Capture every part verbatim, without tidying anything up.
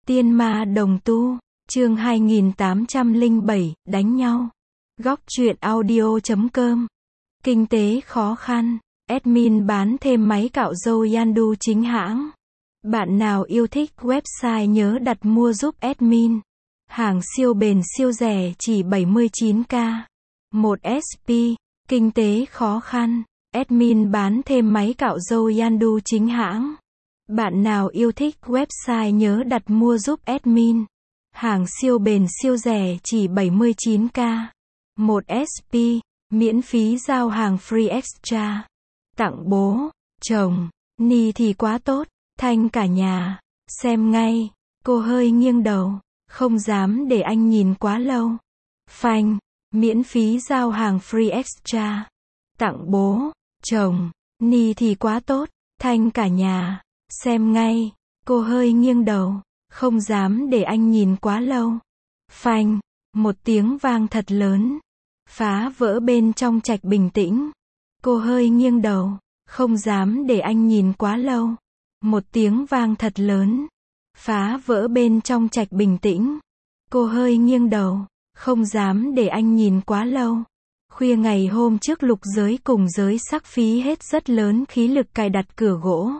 Tiên ma đồng tu, chương hai nghìn tám trăm lẻ bảy, đánh nhau. Góc truyện audio chấm com. Kinh tế khó khăn, admin bán thêm máy cạo râu Yandu chính hãng. Bạn nào yêu thích website nhớ đặt mua giúp admin. Hàng siêu bền siêu rẻ chỉ bảy mươi chín k. một ét pê, kinh tế khó khăn, admin bán thêm máy cạo râu Yandu chính hãng. Bạn nào yêu thích website nhớ đặt mua giúp admin. Hàng siêu bền siêu rẻ chỉ bảy mươi chín k. một ét pê, miễn phí giao hàng free extra. Tặng bố, chồng, ni thì quá tốt, thanh cả nhà. Xem ngay, cô hơi nghiêng đầu, không dám để anh nhìn quá lâu. Phanh, miễn phí giao hàng free extra. Tặng bố, chồng, ni thì quá tốt, thanh cả nhà. Xem ngay, cô hơi nghiêng đầu, không dám để anh nhìn quá lâu. Phanh, một tiếng vang thật lớn, phá vỡ bên trong trạch bình tĩnh. Cô hơi nghiêng đầu, không dám để anh nhìn quá lâu. Một tiếng vang thật lớn, phá vỡ bên trong trạch bình tĩnh. Cô hơi nghiêng đầu, không dám để anh nhìn quá lâu. Khuya ngày hôm trước Lục Giới cùng Giới Sắc phí hết rất lớn khí lực cài đặt cửa gỗ.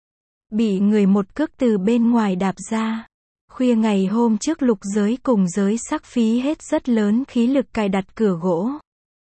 Bị người một cước từ bên ngoài đạp ra. Khuya ngày hôm trước Lục Giới cùng Giới Sắc phí hết rất lớn khí lực cài đặt cửa gỗ.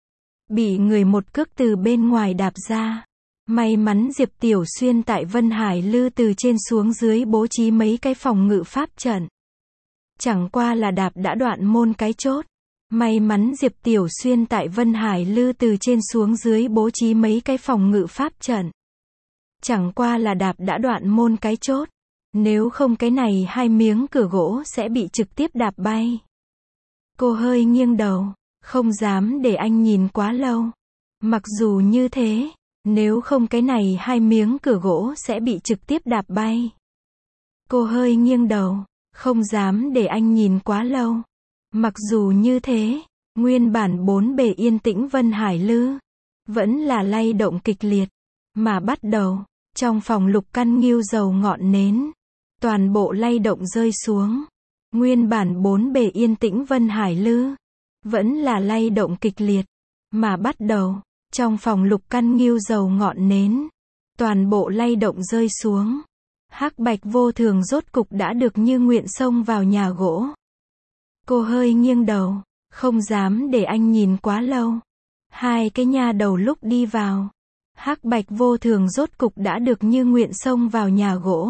Bị người một cước từ bên ngoài đạp ra. May mắn Diệp Tiểu Xuyên tại Vân Hải Lư từ trên xuống dưới bố trí mấy cái phòng ngự pháp trận. Chẳng qua là đạp đã đoạn môn cái chốt. May mắn Diệp Tiểu Xuyên tại Vân Hải Lư từ trên xuống dưới bố trí mấy cái phòng ngự pháp trận. Chẳng qua là đạp đã đoạn môn cái chốt. Nếu không cái này hai miếng cửa gỗ sẽ bị trực tiếp đạp bay. Cô hơi nghiêng đầu, không dám để anh nhìn quá lâu. Mặc dù như thế, nếu không cái này hai miếng cửa gỗ sẽ bị trực tiếp đạp bay. Cô hơi nghiêng đầu, không dám để anh nhìn quá lâu. Mặc dù như thế, nguyên bản bốn bề yên tĩnh Vân Hải Lư vẫn là lay động kịch liệt. Mà bắt đầu, trong phòng Lục căn nghiêu dầu ngọn nến, toàn bộ lay động rơi xuống. Nguyên bản bốn bề yên tĩnh Vân Hải Lư vẫn là lay động kịch liệt. Mà bắt đầu, trong phòng Lục căn nghiêu dầu ngọn nến, toàn bộ lay động rơi xuống. Hắc Bạch Vô Thường rốt cục đã được như nguyện xông vào nhà gỗ. Cô hơi nghiêng đầu, không dám để anh nhìn quá lâu. Hai cái nha đầu lúc đi vào, Hắc Bạch Vô Thường rốt cục đã được như nguyện xông vào nhà gỗ.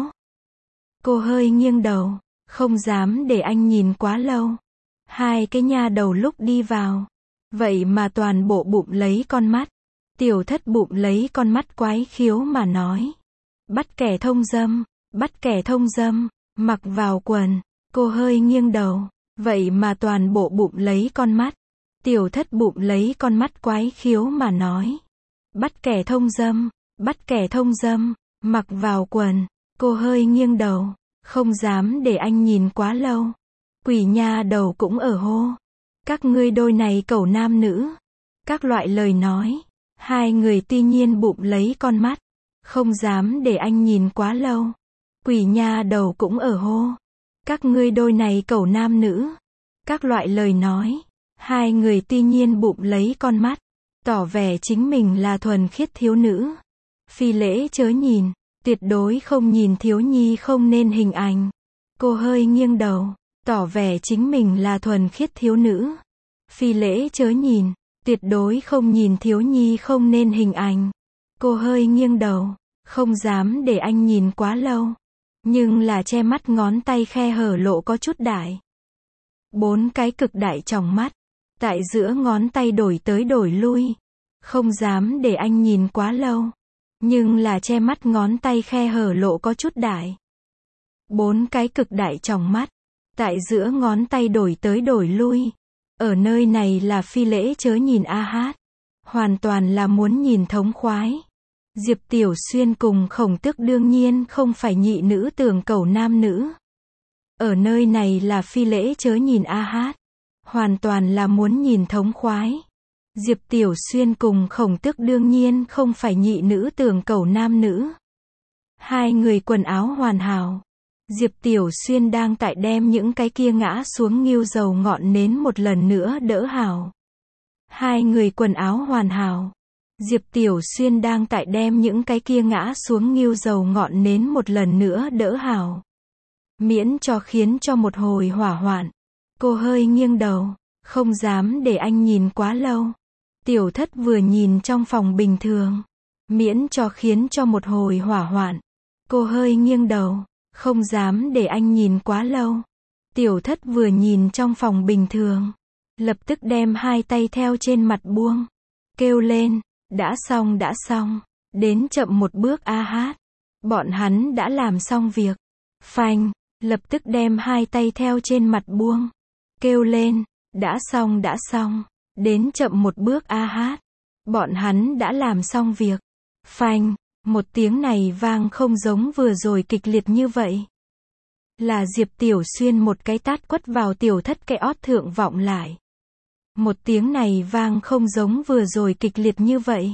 Cô hơi nghiêng đầu, không dám để anh nhìn quá lâu. Hai cái nha đầu lúc đi vào, vậy mà toàn bộ bụng lấy con mắt. Tiểu Thất bụng lấy con mắt quái khiếu mà nói. Bắt kẻ thông dâm, bắt kẻ thông dâm, mặc vào quần. Cô hơi nghiêng đầu, vậy mà toàn bộ bụng lấy con mắt. Tiểu Thất bụng lấy con mắt quái khiếu mà nói. Bắt kẻ thông dâm, bắt kẻ thông dâm, mặc vào quần. Cô hơi nghiêng đầu, không dám để anh nhìn quá lâu. Quỷ nha đầu cũng ở hô. Các ngươi đôi này cẩu nam nữ. Các loại lời nói. Hai người tuy nhiên bụng lấy con mắt, không dám để anh nhìn quá lâu. Quỷ nha đầu cũng ở hô. Các ngươi đôi này cẩu nam nữ. Các loại lời nói. Hai người tuy nhiên bụng lấy con mắt, tỏ vẻ chính mình là thuần khiết thiếu nữ. Phi lễ chớ nhìn, tuyệt đối không nhìn thiếu nhi không nên hình ảnh. Cô hơi nghiêng đầu, tỏ vẻ chính mình là thuần khiết thiếu nữ. Phi lễ chớ nhìn, tuyệt đối không nhìn thiếu nhi không nên hình ảnh. Cô hơi nghiêng đầu, không dám để anh nhìn quá lâu. Nhưng là che mắt ngón tay khe hở lộ có chút đại. Bốn cái cực đại tròng mắt, tại giữa ngón tay đổi tới đổi lui. Không dám để anh nhìn quá lâu. Nhưng là che mắt ngón tay khe hở lộ có chút đại. Bốn cái cực đại tròng mắt, tại giữa ngón tay đổi tới đổi lui. Ở nơi này là phi lễ chớ nhìn a hát. Hoàn toàn là muốn nhìn thống khoái. Diệp Tiểu Xuyên cùng Khổng Tước đương nhiên không phải nhị nữ tưởng cẩu nam nữ. Ở nơi này là phi lễ chớ nhìn a hát. Hoàn toàn là muốn nhìn thống khoái. Diệp Tiểu Xuyên cùng Khổng Tước đương nhiên không phải nhị nữ tưởng cẩu nam nữ. Hai người quần áo hoàn hảo. Diệp Tiểu Xuyên đang tại đem những cái kia ngã xuống ngưu dầu ngọn nến một lần nữa đỡ hảo. Hai người quần áo hoàn hảo. Diệp Tiểu Xuyên đang tại đem những cái kia ngã xuống ngưu dầu ngọn nến một lần nữa đỡ hảo. Miễn cho khiến cho một hồi hỏa hoạn. Cô hơi nghiêng đầu, không dám để anh nhìn quá lâu. Tiểu Thất vừa nhìn trong phòng bình thường. Miễn cho khiến cho một hồi hỏa hoạn. Cô hơi nghiêng đầu, không dám để anh nhìn quá lâu. Tiểu Thất vừa nhìn trong phòng bình thường. Lập tức đem hai tay theo trên mặt buông. Kêu lên, đã xong đã xong. Đến chậm một bước a hát. Bọn hắn đã làm xong việc. Phanh, lập tức đem hai tay theo trên mặt buông. Kêu lên, đã xong đã xong. Đến chậm một bước a hát. Bọn hắn đã làm xong việc. Phanh, một tiếng này vang không giống vừa rồi kịch liệt như vậy. Là Diệp Tiểu Xuyên một cái tát quất vào Tiểu Thất cái ót thượng vọng lại. Một tiếng này vang không giống vừa rồi kịch liệt như vậy.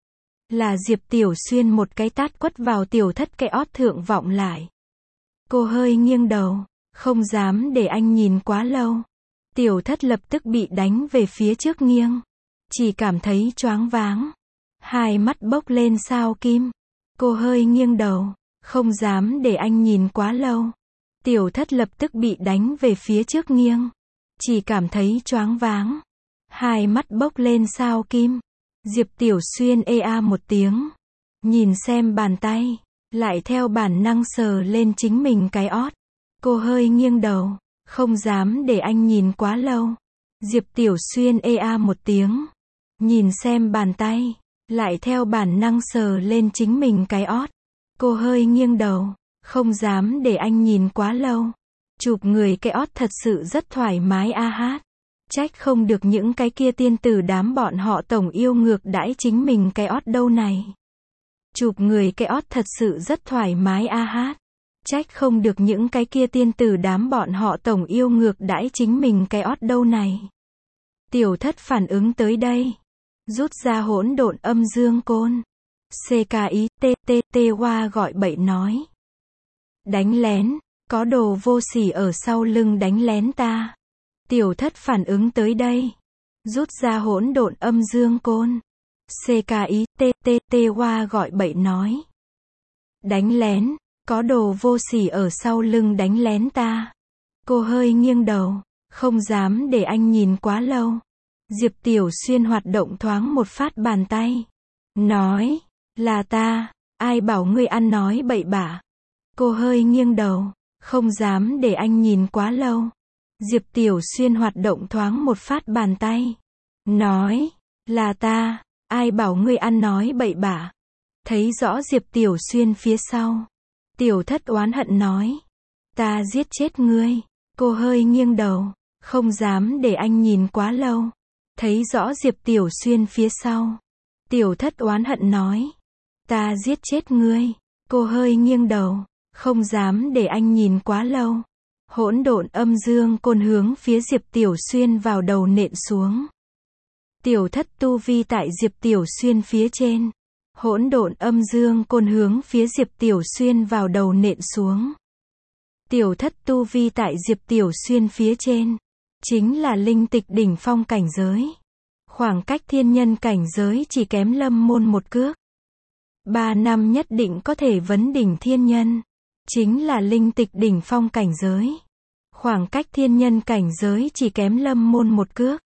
Là Diệp Tiểu Xuyên một cái tát quất vào Tiểu Thất cái ót thượng vọng lại. Cô hơi nghiêng đầu, không dám để anh nhìn quá lâu. Tiểu Thất lập tức bị đánh về phía trước nghiêng. Chỉ cảm thấy choáng váng. Hai mắt bốc lên sao kim. Cô hơi nghiêng đầu, không dám để anh nhìn quá lâu. Tiểu Thất lập tức bị đánh về phía trước nghiêng. Chỉ cảm thấy choáng váng. Hai mắt bốc lên sao kim. Diệp Tiểu Xuyên ê a một tiếng. Nhìn xem bàn tay. Lại theo bản năng sờ lên chính mình cái ót. Cô hơi nghiêng đầu, không dám để anh nhìn quá lâu. Diệp Tiểu Xuyên ê a một tiếng. Nhìn xem bàn tay. Lại theo bản năng sờ lên chính mình cái ót. Cô hơi nghiêng đầu, không dám để anh nhìn quá lâu. Chụp người cái ót thật sự rất thoải mái a hát. Trách không được những cái kia tiên tử đám bọn họ tổng yêu ngược đãi chính mình cái ót đâu này. Chụp người cái ót thật sự rất thoải mái a hát. Trách không được những cái kia tiên tử đám bọn họ tổng yêu ngược đãi chính mình cái ót đâu này. Tiểu Thất phản ứng tới đây. Rút ra hỗn độn âm dương côn. xê ca i tê tê tê Hoa gọi bậy nói. Đánh lén, có đồ vô sỉ ở sau lưng đánh lén ta. Tiểu Thất phản ứng tới đây. Rút ra hỗn độn âm dương côn. xê ca i tê tê tê Hoa gọi bậy nói. Đánh lén, có đồ vô sỉ ở sau lưng đánh lén ta. Cô hơi nghiêng đầu, không dám để anh nhìn quá lâu. Diệp Tiểu Xuyên hoạt động thoáng một phát bàn tay. Nói, là ta, ai bảo ngươi ăn nói bậy bạ. Cô hơi nghiêng đầu, không dám để anh nhìn quá lâu. Diệp Tiểu Xuyên hoạt động thoáng một phát bàn tay. Nói, là ta, ai bảo ngươi ăn nói bậy bạ. Thấy rõ Diệp Tiểu Xuyên phía sau. Tiểu Thất oán hận nói. Ta giết chết ngươi. Cô hơi nghiêng đầu, không dám để anh nhìn quá lâu. Thấy rõ Diệp Tiểu Xuyên phía sau. Tiểu Thất oán hận nói. Ta giết chết ngươi. Cô hơi nghiêng đầu, không dám để anh nhìn quá lâu. Hỗn độn âm dương côn hướng phía Diệp Tiểu Xuyên vào đầu nện xuống. Tiểu Thất tu vi tại Diệp Tiểu Xuyên phía trên. Hỗn độn âm dương côn hướng phía Diệp Tiểu Xuyên vào đầu nện xuống. Tiểu Thất tu vi tại Diệp Tiểu Xuyên phía trên. Chính là linh tịch đỉnh phong cảnh giới. Khoảng cách thiên nhân cảnh giới chỉ kém Lâm Môn một cước. Ba năm nhất định có thể vấn đỉnh thiên nhân. Chính là linh tịch đỉnh phong cảnh giới. Khoảng cách thiên nhân cảnh giới chỉ kém Lâm Môn một cước.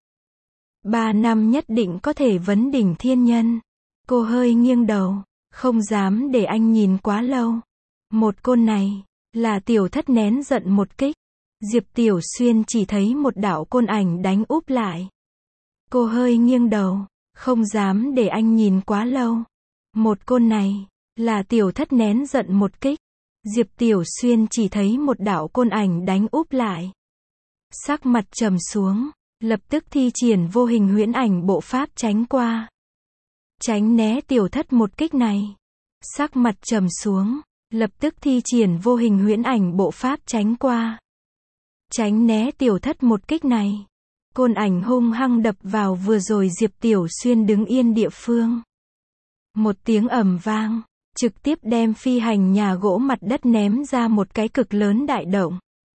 Ba năm nhất định có thể vấn đỉnh thiên nhân. Cô hơi nghiêng đầu, không dám để anh nhìn quá lâu. Một côn này, là Tiểu Thất nén giận một kích. Diệp Tiểu Xuyên chỉ thấy một đạo côn ảnh đánh úp lại. Cô hơi nghiêng đầu, không dám để anh nhìn quá lâu. Một côn này, là Tiểu Thất nén giận một kích. Diệp Tiểu Xuyên chỉ thấy một đạo côn ảnh đánh úp lại. Sắc mặt trầm xuống, lập tức thi triển vô hình huyễn ảnh bộ pháp tránh qua. Tránh né Tiểu Thất một kích này. Sắc mặt trầm xuống, lập tức thi triển vô hình huyễn ảnh bộ pháp tránh qua. Tránh né Tiểu Thất một kích này. Côn ảnh hung hăng đập vào vừa rồi Diệp Tiểu Xuyên đứng yên địa phương. Một tiếng ầm vang, trực tiếp đem phi hành nhà gỗ mặt đất ném ra một cái cực lớn đại động.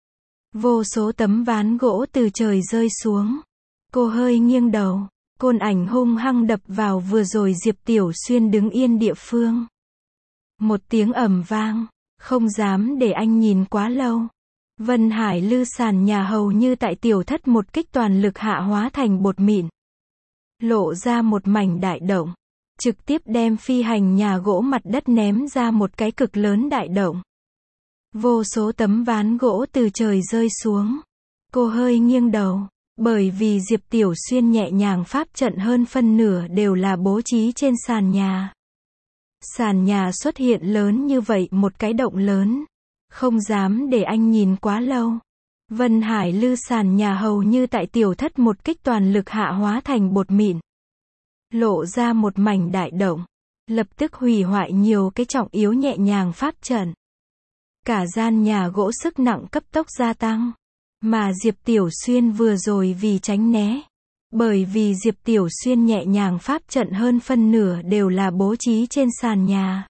Vô số tấm ván gỗ từ trời rơi xuống. Cô hơi nghiêng đầu, côn ảnh hung hăng đập vào vừa rồi Diệp Tiểu Xuyên đứng yên địa phương. Một tiếng ầm vang, không dám để anh nhìn quá lâu. Vân Hải Lư sàn nhà hầu như tại tiểu thất một kích toàn lực hạ hóa thành bột mịn. Lộ ra một mảnh đại động. Trực tiếp đem phi hành nhà gỗ mặt đất ném ra một cái cực lớn đại động. Vô số tấm ván gỗ từ trời rơi xuống. Cô hơi nghiêng đầu, bởi vì Diệp Tiểu Xuyên nhẹ nhàng pháp trận hơn phân nửa đều là bố trí trên sàn nhà. Sàn nhà xuất hiện lớn như vậy một cái động lớn. Không dám để anh nhìn quá lâu. Vân Hải Lư sàn nhà hầu như tại tiểu thất một kích toàn lực hạ hóa thành bột mịn. Lộ ra một mảnh đại động. Lập tức hủy hoại nhiều cái trọng yếu nhẹ nhàng pháp trận. Cả gian nhà gỗ sức nặng cấp tốc gia tăng. Mà Diệp Tiểu Xuyên vừa rồi vì tránh né. Bởi vì Diệp Tiểu Xuyên nhẹ nhàng pháp trận hơn phân nửa đều là bố trí trên sàn nhà.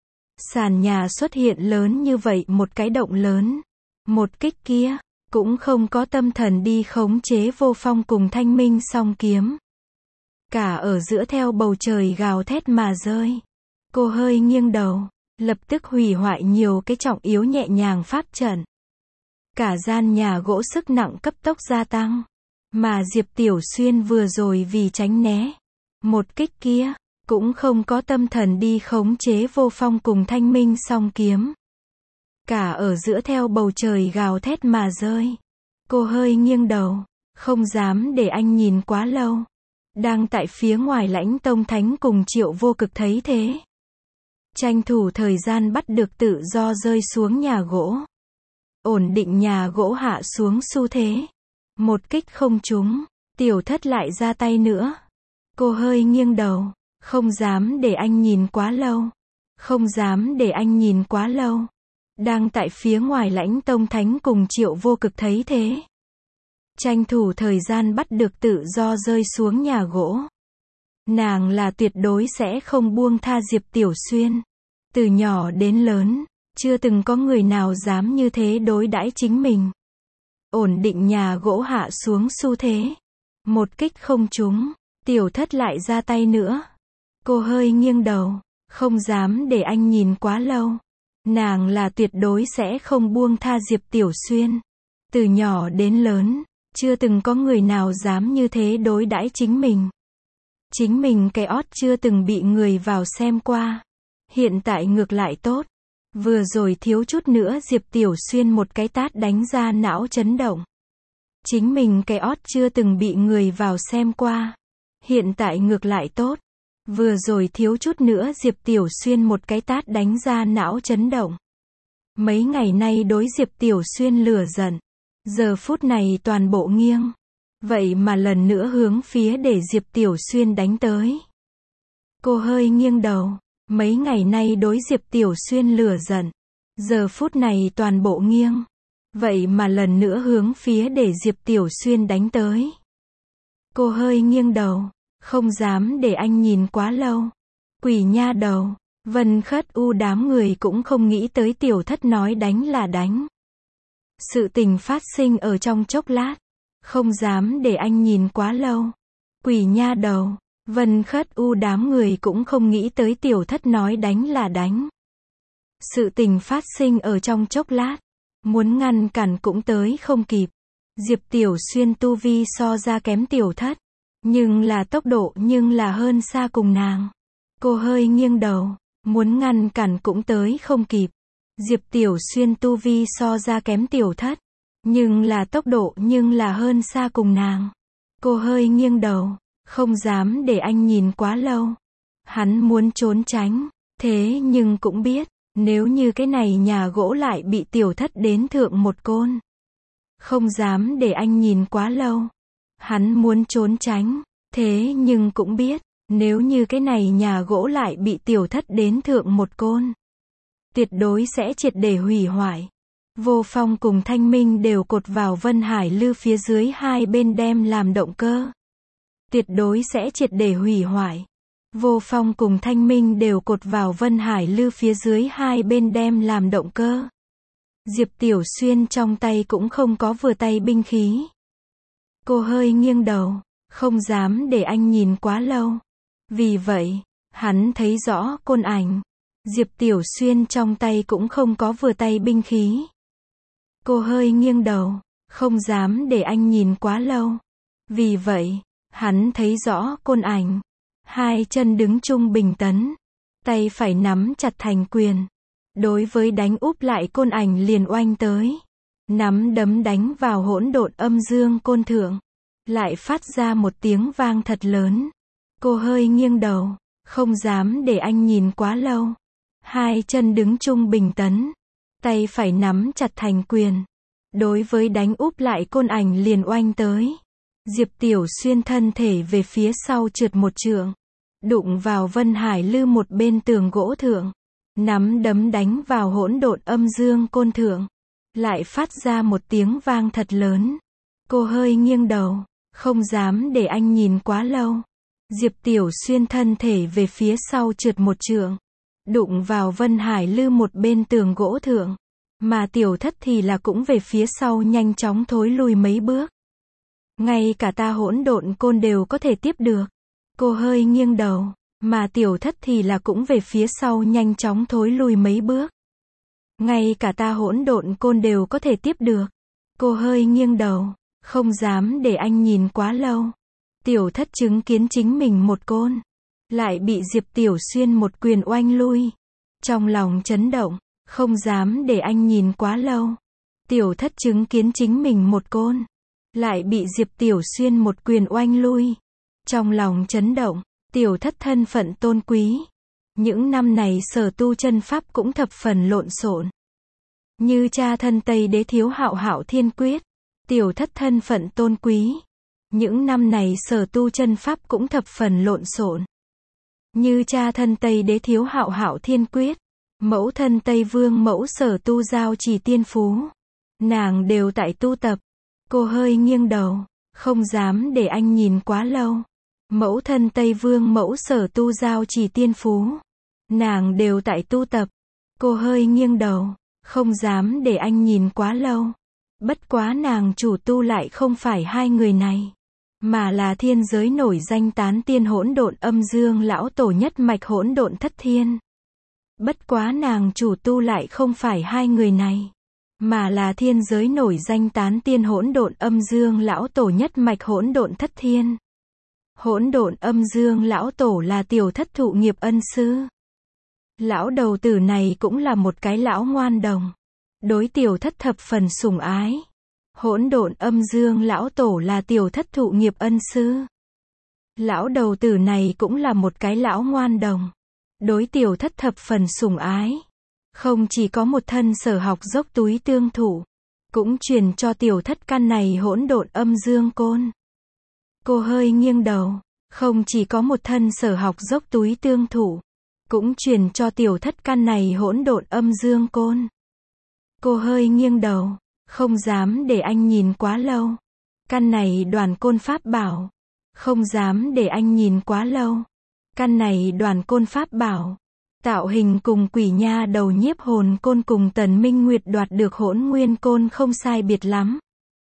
Sàn nhà xuất hiện lớn như vậy một cái động lớn. Một kích kia, cũng không có tâm thần đi khống chế Vô Phong cùng Thanh Minh song kiếm. Cả ở giữa theo bầu trời gào thét mà rơi. Cô hơi nghiêng đầu, lập tức hủy hoại nhiều cái trọng yếu nhẹ nhàng pháp trận. Cả gian nhà gỗ sức nặng cấp tốc gia tăng. Mà Diệp Tiểu Xuyên vừa rồi vì tránh né. Một kích kia, cũng không có tâm thần đi khống chế Vô Phong cùng Thanh Minh song kiếm. Cả ở giữa theo bầu trời gào thét mà rơi. Cô hơi nghiêng đầu, không dám để anh nhìn quá lâu. Đang tại phía ngoài Lãnh Tông Thánh cùng Triệu Vô Cực thấy thế. Tranh thủ thời gian bắt được tự do rơi xuống nhà gỗ. Ổn định nhà gỗ hạ xuống xu thế. Một kích không trúng, tiểu thất lại ra tay nữa. Cô hơi nghiêng đầu, không dám để anh nhìn quá lâu. Không dám để anh nhìn quá lâu. Đang tại phía ngoài Lãnh Tông Thánh cùng Triệu Vô Cực thấy thế. Tranh thủ thời gian bắt được tự do rơi xuống nhà gỗ. Nàng là tuyệt đối sẽ không buông tha Diệp Tiểu Xuyên. Từ nhỏ đến lớn, chưa từng có người nào dám như thế đối đãi chính mình. Ổn định nhà gỗ hạ xuống xu thế. Một kích không trúng, tiểu thất lại ra tay nữa. Cô hơi nghiêng đầu, không dám để anh nhìn quá lâu. Nàng là tuyệt đối sẽ không buông tha Diệp Tiểu Xuyên. Từ nhỏ đến lớn, chưa từng có người nào dám như thế đối đãi chính mình. Chính mình cái ót chưa từng bị người vào xem qua. Hiện tại ngược lại tốt. Vừa rồi thiếu chút nữa Diệp Tiểu Xuyên một cái tát đánh ra não chấn động. Chính mình cái ót chưa từng bị người vào xem qua. Hiện tại ngược lại tốt. Vừa rồi thiếu chút nữa Diệp Tiểu Xuyên một cái tát đánh ra não chấn động. Mấy ngày nay đối Diệp Tiểu Xuyên lửa giận. Giờ phút này toàn bộ nghiêng. Vậy mà lần nữa hướng phía để Diệp Tiểu Xuyên đánh tới. Cô hơi nghiêng đầu. Mấy ngày nay đối Diệp Tiểu Xuyên lửa giận. Giờ phút này toàn bộ nghiêng. Vậy mà lần nữa hướng phía để Diệp Tiểu Xuyên đánh tới. Cô hơi nghiêng đầu. Không dám để anh nhìn quá lâu. Quỷ nha đầu. Vân Khất U đám người cũng không nghĩ tới tiểu thất nói đánh là đánh. Sự tình phát sinh ở trong chốc lát. Không dám để anh nhìn quá lâu. Quỷ nha đầu. Vân Khất U đám người cũng không nghĩ tới tiểu thất nói đánh là đánh. Sự tình phát sinh ở trong chốc lát. Muốn ngăn cản cũng tới không kịp. Diệp Tiểu Xuyên tu vi so ra kém tiểu thất. Nhưng là tốc độ nhưng là hơn xa cùng nàng. Cô hơi nghiêng đầu. Muốn ngăn cản cũng tới không kịp. Diệp Tiểu Xuyên tu vi so ra kém tiểu thất. Nhưng là tốc độ nhưng là hơn xa cùng nàng. Cô hơi nghiêng đầu. Không dám để anh nhìn quá lâu. Hắn muốn trốn tránh. Thế nhưng cũng biết. Nếu như cái này nhà gỗ lại bị tiểu thất đến thượng một côn. Không dám để anh nhìn quá lâu. Hắn muốn trốn tránh. Thế nhưng cũng biết. Nếu như cái này nhà gỗ lại bị tiểu thất đến thượng một côn. Tuyệt đối sẽ triệt để hủy hoại. Vô Phong cùng Thanh Minh đều cột vào Vân Hải Lư phía dưới hai bên đem làm động cơ. Tuyệt đối sẽ triệt để hủy hoại. Vô Phong cùng Thanh Minh đều cột vào Vân Hải Lư phía dưới hai bên đem làm động cơ. Diệp Tiểu Xuyên trong tay cũng không có vừa tay binh khí. Cô hơi nghiêng đầu, không dám để anh nhìn quá lâu. Vì vậy, hắn thấy rõ côn ảnh. Diệp Tiểu Xuyên trong tay cũng không có vừa tay binh khí. Cô hơi nghiêng đầu, không dám để anh nhìn quá lâu. Vì vậy, hắn thấy rõ côn ảnh. Hai chân đứng trung bình tấn. Tay phải nắm chặt thành quyền. Đối với đánh úp lại côn ảnh liền oanh tới. Nắm đấm đánh vào hỗn độn âm dương côn thượng. Lại phát ra một tiếng vang thật lớn. Cô hơi nghiêng đầu, không dám để anh nhìn quá lâu. Hai chân đứng trung bình tấn. Tay phải nắm chặt thành quyền. Đối với đánh úp lại côn ảnh liền oanh tới. Diệp Tiểu Xuyên thân thể về phía sau trượt một trượng. Đụng vào Vân Hải Lư một bên tường gỗ thượng. Nắm đấm đánh vào hỗn độn âm dương côn thượng. Lại phát ra một tiếng vang thật lớn. Cô hơi nghiêng đầu, không dám để anh nhìn quá lâu. Diệp Tiểu Xuyên thân thể về phía sau trượt một trượng. Đụng vào Vân Hải Lư một bên tường gỗ thượng. Mà Tiểu Thất thì là cũng về phía sau nhanh chóng thối lùi mấy bước. Ngay cả ta hỗn độn côn đều có thể tiếp được. Cô hơi nghiêng đầu, mà Tiểu Thất thì là cũng về phía sau nhanh chóng thối lùi mấy bước. Ngay cả ta hỗn độn côn đều có thể tiếp được. Cô hơi nghiêng đầu, không dám để anh nhìn quá lâu. Tiểu Thất chứng kiến chính mình một côn, lại bị Diệp Tiểu Xuyên một quyền oanh lui. Trong lòng chấn động, không dám để anh nhìn quá lâu. Tiểu Thất chứng kiến chính mình một côn, lại bị Diệp Tiểu Xuyên một quyền oanh lui. Trong lòng chấn động, Tiểu Thất thân phận tôn quý. Những năm này sở tu chân pháp cũng thập phần lộn xộn. Như cha thân Tây Đế Thiếu Hạo Hạo Thiên Quyết, Tiểu Thất thân phận tôn quý. Những năm này sở tu chân pháp cũng thập phần lộn xộn. Như cha thân Tây Đế Thiếu Hạo Hạo Thiên Quyết, mẫu thân Tây Vương mẫu sở tu giao trì tiên phú. Nàng đều tại tu tập. Cô hơi nghiêng đầu, không dám để anh nhìn quá lâu. Mẫu thân Tây Vương mẫu sở tu giao trì tiên phú. Nàng đều tại tu tập. Cô hơi nghiêng đầu, không dám để anh nhìn quá lâu. Bất quá nàng chủ tu lại không phải hai người này, mà là thiên giới nổi danh tán tiên hỗn độn âm dương lão tổ nhất mạch hỗn độn thất thiên. Bất quá nàng chủ tu lại không phải hai người này, mà là thiên giới nổi danh tán tiên hỗn độn âm dương lão tổ nhất mạch hỗn độn thất thiên. Hỗn độn âm dương lão tổ là Tiểu Thất thụ nghiệp ân sư. Lão đầu tử này cũng là một cái lão ngoan đồng, đối Tiểu Thất thập phần sủng ái. Hỗn độn âm dương lão tổ là Tiểu Thất thụ nghiệp ân sư. Lão đầu tử này cũng là một cái lão ngoan đồng, đối Tiểu Thất thập phần sủng ái. Không chỉ có một thân sở học dốc túi tương thủ, cũng truyền cho Tiểu Thất căn này hỗn độn âm dương côn. Cô hơi nghiêng đầu, không chỉ có một thân sở học dốc túi tương thủ, cũng truyền cho Tiểu Thất căn này hỗn độn âm dương côn. Cô hơi nghiêng đầu, không dám để anh nhìn quá lâu. Căn này đoàn côn pháp bảo, không dám để anh nhìn quá lâu. Căn này đoàn côn pháp bảo, tạo hình cùng Quỷ Nha đầu nhiếp hồn côn cùng Tần Minh Nguyệt đoạt được hỗn nguyên côn không sai biệt lắm.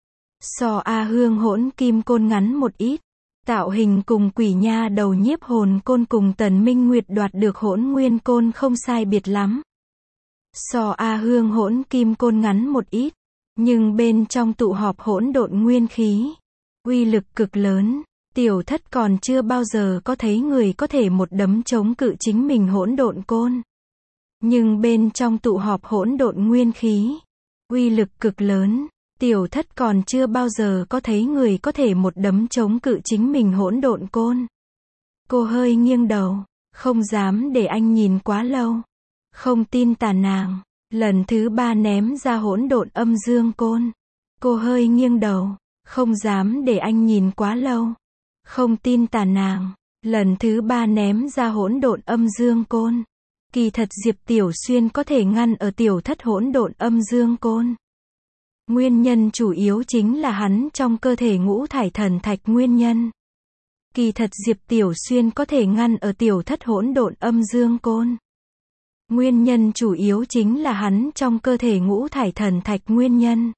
So A Hương hỗn kim côn ngắn một ít. Tạo hình cùng Quỷ Nha đầu nhiếp hồn côn cùng Tần Minh Nguyệt đoạt được hỗn nguyên côn không sai biệt lắm. So A Hương hỗn kim côn ngắn một ít, nhưng bên trong tụ họp hỗn độn nguyên khí, uy lực cực lớn. Tiểu Thất còn chưa bao giờ có thấy người có thể một đấm chống cự chính mình hỗn độn côn. Nhưng bên trong tụ họp hỗn độn nguyên khí, uy lực cực lớn. Tiểu Thất còn chưa bao giờ có thấy người có thể một đấm chống cự chính mình hỗn độn côn. Cô hơi nghiêng đầu, không dám để anh nhìn quá lâu. Không tin tà nàng, lần thứ ba ném ra hỗn độn âm dương côn. Cô hơi nghiêng đầu, không dám để anh nhìn quá lâu. Không tin tà nàng, lần thứ ba ném ra hỗn độn âm dương côn. Kỳ thật Diệp Tiểu Xuyên có thể ngăn ở Tiểu Thất hỗn độn âm dương côn. Nguyên nhân chủ yếu chính là hắn trong cơ thể ngũ thải thần thạch nguyên nhân. Kỳ thật Diệp Tiểu Xuyên có thể ngăn ở tiểu thất hỗn độn âm dương côn. Nguyên nhân chủ yếu chính là hắn trong cơ thể ngũ thải thần thạch nguyên nhân.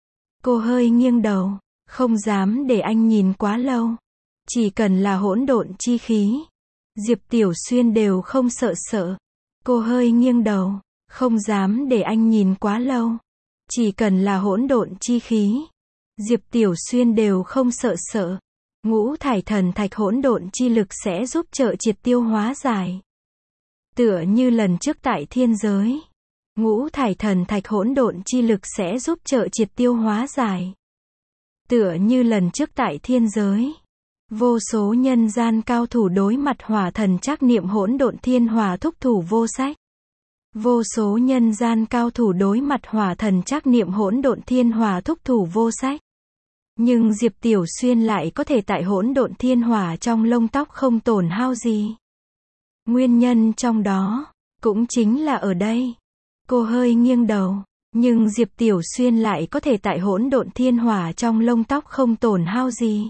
Cô hơi nghiêng đầu, không dám để anh nhìn quá lâu. Chỉ cần là hỗn độn chi khí, Diệp Tiểu Xuyên đều không sợ sợ. Cô hơi nghiêng đầu, không dám để anh nhìn quá lâu. Chỉ cần là hỗn độn chi khí, Diệp Tiểu Xuyên đều không sợ sợ. Ngũ thải thần thạch hỗn độn chi lực sẽ giúp trợ triệt tiêu hóa giải. Tựa như lần trước tại thiên giới, ngũ thải thần thạch hỗn độn chi lực sẽ giúp trợ triệt tiêu hóa giải. Tựa như lần trước tại thiên giới, vô số nhân gian cao thủ đối mặt hỏa thần trắc niệm hỗn độn thiên hỏa thúc thủ vô sách. Vô số nhân gian cao thủ đối mặt hỏa thần trắc niệm hỗn độn thiên hỏa thúc thủ vô sách. Nhưng Diệp Tiểu Xuyên lại có thể tại hỗn độn thiên hỏa trong lông tóc không tổn hao gì. Nguyên nhân trong đó, cũng chính là ở đây. Cô hơi nghiêng đầu, nhưng Diệp Tiểu Xuyên lại có thể tại hỗn độn thiên hỏa trong lông tóc không tổn hao gì.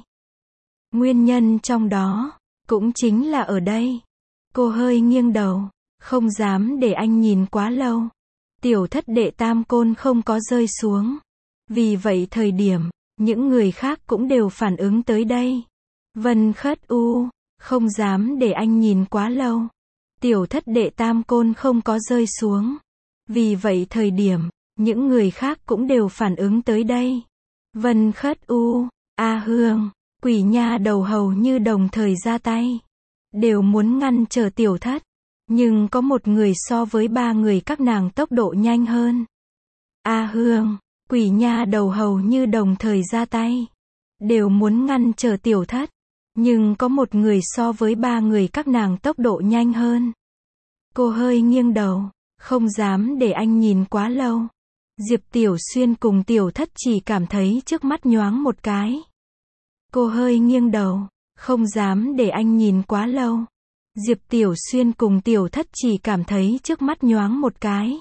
Nguyên nhân trong đó, cũng chính là ở đây. Cô hơi nghiêng đầu, không dám để anh nhìn quá lâu. Tiểu thất đệ tam côn không có rơi xuống. Vì vậy thời điểm, những người khác cũng đều phản ứng tới đây. Vân Khất U, không dám để anh nhìn quá lâu. Tiểu thất đệ tam côn không có rơi xuống. Vì vậy thời điểm, những người khác cũng đều phản ứng tới đây. Vân Khất U, A Hương, Quỷ Nha đầu hầu như đồng thời ra tay. Đều muốn ngăn trở tiểu thất. Nhưng có một người so với ba người các nàng tốc độ nhanh hơn. A Hương, Quỷ Nha đầu hầu như đồng thời ra tay. Đều muốn ngăn trở tiểu thất. Nhưng có một người so với ba người các nàng tốc độ nhanh hơn. Cô hơi nghiêng đầu, không dám để anh nhìn quá lâu. Diệp Tiểu Xuyên cùng tiểu thất chỉ cảm thấy trước mắt nhoáng một cái. Cô hơi nghiêng đầu, không dám để anh nhìn quá lâu. Diệp Tiểu Xuyên cùng tiểu thất chỉ cảm thấy trước mắt nhoáng một cái.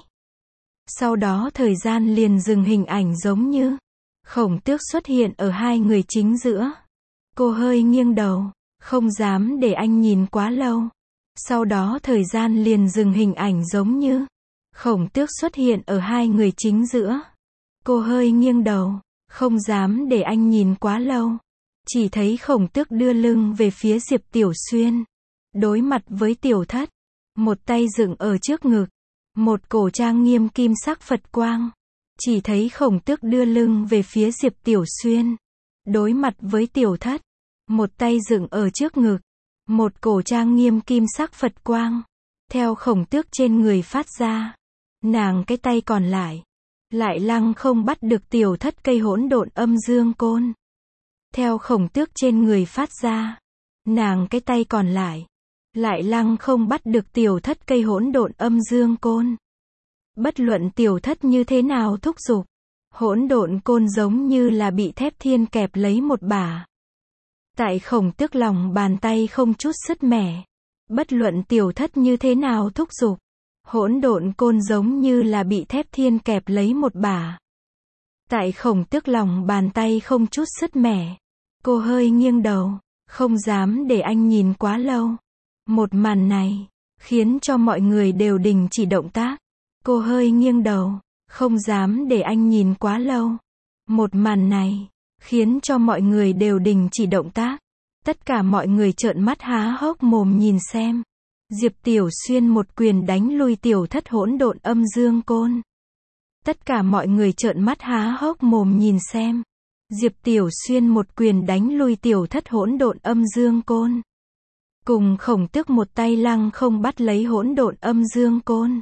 Sau đó thời gian liền dừng, hình ảnh giống như Khổng Tước xuất hiện ở hai người chính giữa. Cô hơi nghiêng đầu, không dám để anh nhìn quá lâu. Sau đó thời gian liền dừng, hình ảnh giống như Khổng Tước xuất hiện ở hai người chính giữa. Cô hơi nghiêng đầu, không dám để anh nhìn quá lâu. Chỉ thấy Khổng Tước đưa lưng về phía Diệp Tiểu Xuyên. Đối mặt với tiểu thất. Một tay dựng ở trước ngực. Một cổ trang nghiêm kim sắc Phật quang. Chỉ thấy Khổng Tước đưa lưng về phía Diệp Tiểu Xuyên. Đối mặt với tiểu thất. Một tay dựng ở trước ngực. Một cổ trang nghiêm kim sắc Phật quang. Theo Khổng Tước trên người phát ra. Nàng cái tay còn lại. Lại lăng không bắt được tiểu thất cây hỗn độn âm dương côn. Theo Khổng Tước trên người phát ra. Nàng cái tay còn lại. Lại lăng không bắt được tiểu thất cây hỗn độn âm dương côn. Bất luận tiểu thất như thế nào thúc giục. Hỗn độn côn giống như là bị thép thiên kẹp lấy một bả. Tại Khổng Tước lòng bàn tay không chút sứt mẻ. Bất luận tiểu thất như thế nào thúc giục. Hỗn độn côn giống như là bị thép thiên kẹp lấy một bả. Tại Khổng Tước lòng bàn tay không chút sứt mẻ. Cô hơi nghiêng đầu, không dám để anh nhìn quá lâu. Một màn này, khiến cho mọi người đều đình chỉ động tác. Cô hơi nghiêng đầu, không dám để anh nhìn quá lâu. Một màn này, khiến cho mọi người đều đình chỉ động tác. Tất cả mọi người trợn mắt há hốc mồm nhìn xem. Diệp Tiểu Xuyên một quyền đánh lui tiểu thất hỗn độn âm dương côn. Tất cả mọi người trợn mắt há hốc mồm nhìn xem. Diệp Tiểu Xuyên một quyền đánh lui tiểu thất hỗn độn âm dương côn. Cùng Khổng Tước một tay lăng không bắt lấy hỗn độn âm dương côn.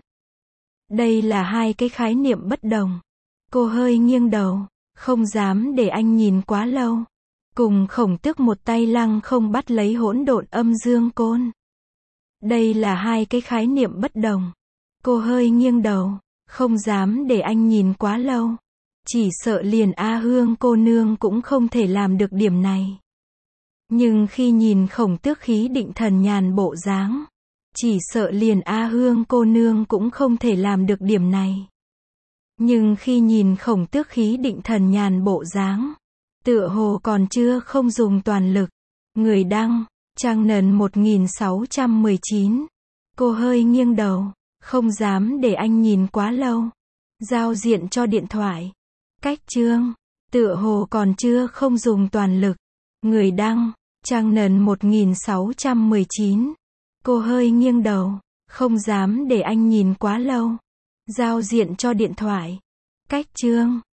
Đây là hai cái khái niệm bất đồng. Cô hơi nghiêng đầu, không dám để anh nhìn quá lâu. Cùng Khổng Tước một tay lăng không bắt lấy hỗn độn âm dương côn. Đây là hai cái khái niệm bất đồng. Cô hơi nghiêng đầu, không dám để anh nhìn quá lâu. Chỉ sợ liền A Hương cô nương cũng không thể làm được điểm này. Nhưng khi nhìn Khổng Tước khí định thần nhàn bộ dáng, chỉ sợ liền A Hương cô nương cũng không thể làm được điểm này. Nhưng khi nhìn Khổng Tước khí định thần nhàn bộ dáng, tựa hồ còn chưa không dùng toàn lực. Người đăng, Trang nần một nghìn sáu trăm mười chín. Cô hơi nghiêng đầu. Không dám để anh nhìn quá lâu. Giao diện cho điện thoại. Cách chương. Tựa hồ còn chưa không dùng toàn lực. Người đăng. Trang nần một nghìn sáu trăm mười chín. Cô hơi nghiêng đầu. Không dám để anh nhìn quá lâu. Giao diện cho điện thoại. Cách chương.